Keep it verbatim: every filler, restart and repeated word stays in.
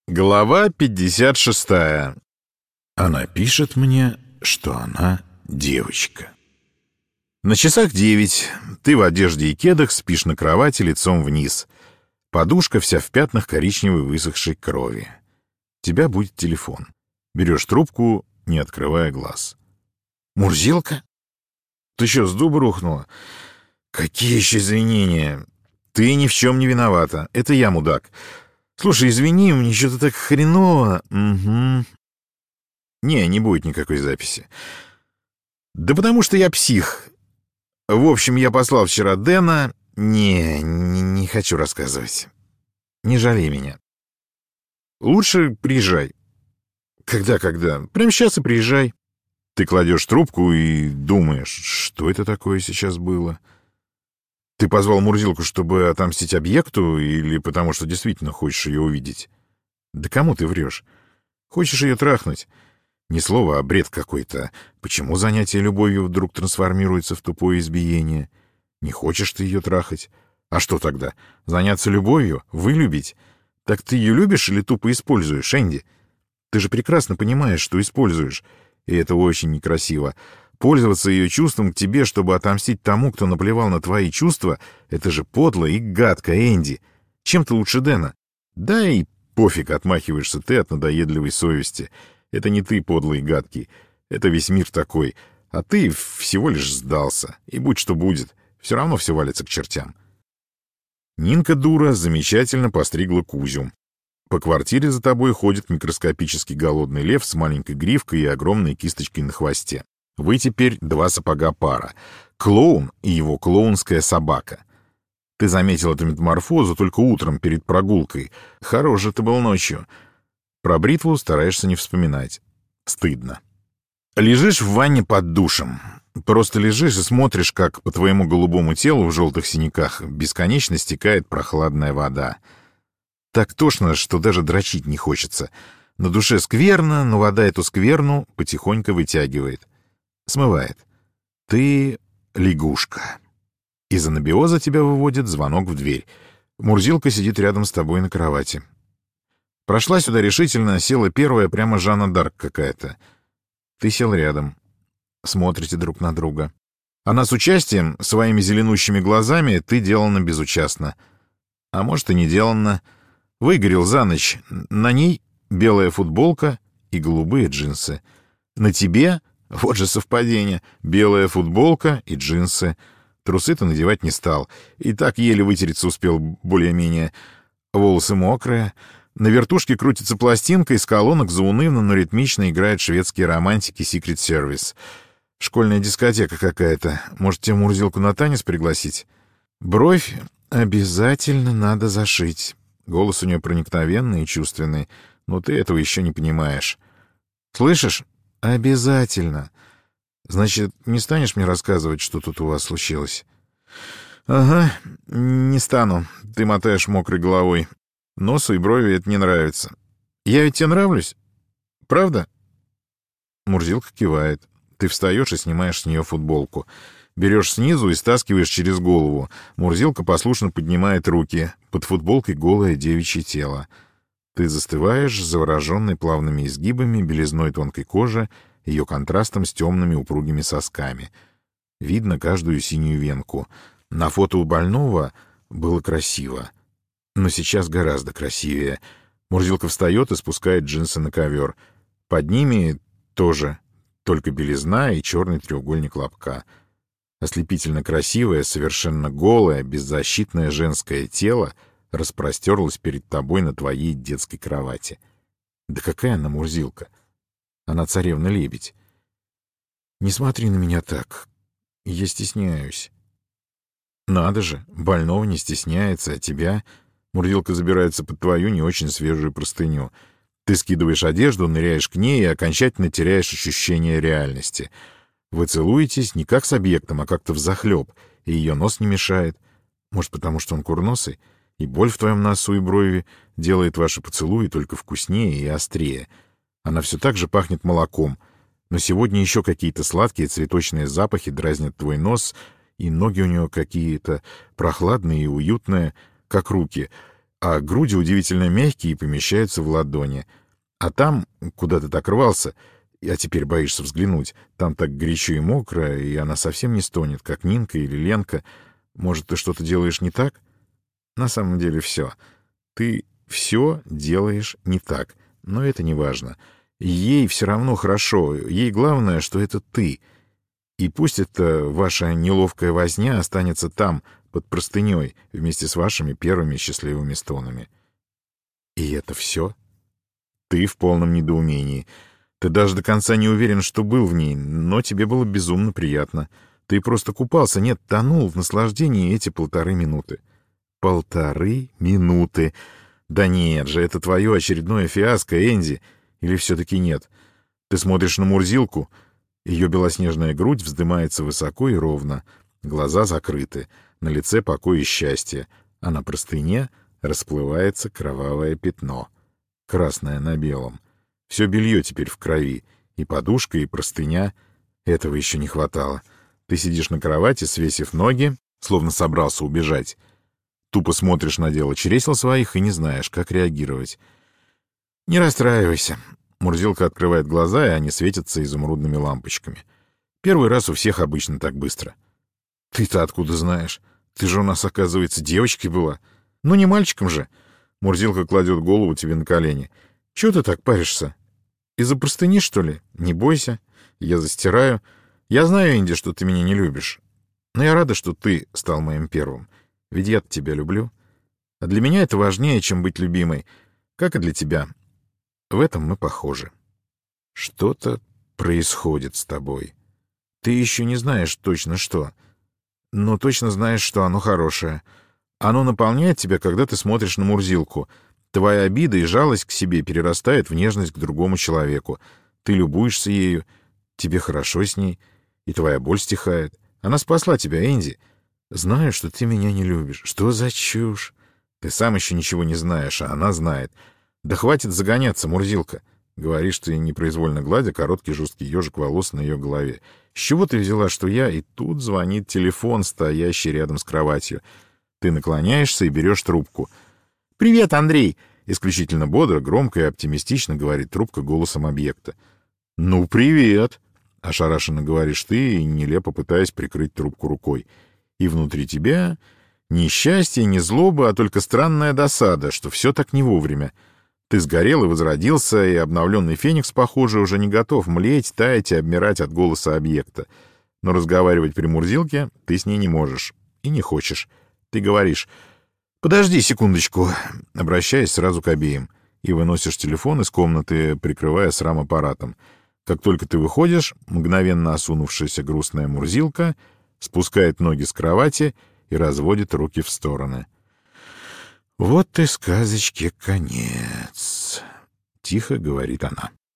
Глава пятьдесят шестая. Она пишет мне, что она девочка. На часах девять. Ты в одежде и кедах спишь на кровати лицом вниз. Подушка вся в пятнах коричневой высохшей крови. Тебя будет телефон. Берешь трубку, не открывая глаз. «Мурзилка? Ты что, с дуба рухнула? Какие еще извинения? Ты ни в чем не виновата. Это я мудак. Слушай, извини, мне что-то так хреново. Угу. Не, не будет никакой записи. Да потому что я псих. В общем, я послал вчера Дэна. Не, не, не хочу рассказывать. Не жалей меня. Лучше приезжай. Когда-когда? Прямо сейчас и приезжай. Ты кладешь трубку и думаешь, что это такое сейчас было? Ты позвал Мурзилку, чтобы отомстить объекту, или потому что действительно хочешь ее увидеть? Да кому ты врешь? Хочешь ее трахнуть? Ни слова, а бред какой-то. Почему занятие любовью вдруг трансформируется в тупое избиение? Не хочешь ты ее трахать? А что тогда? Заняться любовью? Вылюбить? Так ты ее любишь или тупо используешь, Энди? Ты же прекрасно понимаешь, что используешь. И это очень некрасиво. Пользоваться ее чувством к тебе, чтобы отомстить тому, кто наплевал на твои чувства, это же подло и гадко, Энди. Чем ты лучше Дэна? Да и пофиг, отмахиваешься ты от надоедливой совести. Это не ты подлый и гадкий. Это весь мир такой. А ты всего лишь сдался. И будь что будет. Все равно все валится к чертям. Нинка, дура, замечательно постригла Кузю. По квартире за тобой ходит микроскопический голодный лев с маленькой гривкой и огромной кисточкой на хвосте. Вы теперь два сапога пара. Клоун и его клоунская собака. Ты заметил эту метаморфозу только утром перед прогулкой. Хорош же ты был ночью. Про бритву стараешься не вспоминать. Стыдно. Лежишь в ванне под душем. Просто лежишь и смотришь, как по твоему голубому телу в желтых синяках бесконечно стекает прохладная вода. Так тошно, что даже дрочить не хочется. На душе скверно, но вода эту скверну потихоньку вытягивает. Смывает. Ты лягушка. Из анабиоза тебя выводит звонок в дверь. Мурзилка сидит рядом с тобой на кровати. Прошла сюда решительно, села первая, прямо Жанна Дарк какая-то. Ты сел рядом. Смотрите друг на друга. Она с участием, своими зеленущими глазами, ты делана безучастно. А может и не делана. Выгорел за ночь. На ней белая футболка и голубые джинсы. На тебе... Вот же совпадение. Белая футболка и джинсы. Трусы ты надевать не стал. И так еле вытереться успел более-менее. Волосы мокрые. На вертушке крутится пластинка, из колонок заунывно, но ритмично играют шведские романтики Secret Service. Школьная дискотека какая-то. Может, тебе Мурзилку на танец пригласить? Бровь обязательно надо зашить. Голос у нее проникновенный и чувственный. Но ты этого еще не понимаешь. Слышишь? Обязательно. Значит, не станешь мне рассказывать, что тут у вас случилось? Ага, не стану. Ты мотаешь мокрой головой. Носу и брови это не нравится. Я ведь тебе нравлюсь? Правда? Мурзилка кивает. Ты встаешь и снимаешь с нее футболку. Берешь снизу и стаскиваешь через голову. Мурзилка послушно поднимает руки. Под футболкой голое девичье тело. Ты застываешь, завороженный плавными изгибами, белизной тонкой кожи, ее контрастом с темными упругими сосками. Видно каждую синюю венку. На фото у больного было красиво. Но сейчас гораздо красивее. Мурзилка встает и спускает джинсы на ковер. Под ними тоже только белизна и черный треугольник лобка. Ослепительно красивое, совершенно голое, беззащитное женское тело распростерлась перед тобой на твоей детской кровати. Да какая она Мурзилка? Она царевна-лебедь. Не смотри на меня так. Я стесняюсь. Надо же, больного не стесняется, а тебя... Мурзилка забирается под твою не очень свежую простыню. Ты скидываешь одежду, ныряешь к ней и окончательно теряешь ощущение реальности. Вы целуетесь не как с объектом, а как-то взахлеб, и ее нос не мешает. Может, потому что он курносый? И боль в твоем носу и брови делает ваши поцелуи только вкуснее и острее. Она все так же пахнет молоком, но сегодня еще какие-то сладкие цветочные запахи дразнят твой нос, и ноги у нее какие-то прохладные и уютные, как руки. а груди удивительно мягкие и помещаются в ладони. А там, куда ты так рвался, а теперь боишься взглянуть, там так горячо и мокро, и она совсем не стонет, как Нинка или Ленка. Может, ты что-то делаешь не так? На самом деле все. Ты все делаешь не так, но это не важно. Ей все равно хорошо, ей главное, что это ты. И пусть эта ваша неловкая возня останется там, под простыней, вместе с вашими первыми счастливыми стонами. И это все? Ты в полном недоумении. Ты даже до конца не уверен, что был в ней, но тебе было безумно приятно. Ты просто купался, нет, тонул в наслаждении эти полторы минуты. Полторы минуты. Да нет же, это твое очередное фиаско, Энди. Или все-таки нет? Ты смотришь на Мурзилку, ее белоснежная грудь вздымается высоко и ровно, глаза закрыты, на лице покой и счастье, а на простыне расплывается кровавое пятно, красное на белом. Все белье теперь в крови, и подушка, и простыня. Этого еще не хватало. Ты сидишь на кровати, свесив ноги, словно собрался убежать. Тупо смотришь на дело чресел своих и не знаешь, как реагировать. Не расстраивайся. Мурзилка открывает глаза, и они светятся изумрудными лампочками. Первый раз у всех обычно так быстро. Ты-то откуда знаешь? Ты же у нас, оказывается, девочкой была. Ну, не мальчиком же. Мурзилка кладет голову тебе на колени. Чего ты так паришься? Из-за простыни, что ли? Не бойся. Я застираю. Я знаю, Энди, что ты меня не любишь. Но я рада, что ты стал моим первым. Ведь я тебя люблю. А для меня это важнее, чем быть любимой. Как и для тебя. В этом мы похожи. Что-то происходит с тобой. Ты еще не знаешь точно что. Но точно знаешь, что оно хорошее. Оно наполняет тебя, когда ты смотришь на Мурзилку. Твоя обида и жалость к себе перерастает в нежность к другому человеку. Ты любуешься ею, тебе хорошо с ней, и твоя боль стихает. Она спасла тебя, Энди. Знаю, что ты меня не любишь. Что за чушь? Ты сам еще ничего не знаешь, а она знает. Да хватит загоняться, Мурзилка. Говоришь ты, непроизвольно гладя короткий жесткий ежик волос на ее голове. С чего ты взяла, что я? И тут звонит телефон, стоящий рядом с кроватью. Ты наклоняешься и берешь трубку. «Привет, Андрей!» Исключительно бодро, громко и оптимистично говорит трубка голосом объекта. «Ну, привет!» — ошарашенно говоришь ты, нелепо пытаясь прикрыть трубку рукой. И внутри тебя ни счастье, ни злоба, а только странная досада, что все так не вовремя. Ты сгорел и возродился, и обновленный Феникс, похоже, уже не готов млеть, таять и обмирать от голоса объекта. Но разговаривать при Мурзилке ты с ней не можешь и не хочешь. Ты говоришь: «Подожди секундочку», обращаясь сразу к обеим, и выносишь телефон из комнаты, прикрывая срам аппаратом. Как только ты выходишь, мгновенно осунувшаяся грустная Мурзилка спускает ноги с кровати и разводит руки в стороны. «Вот и сказочке конец», — тихо говорит она.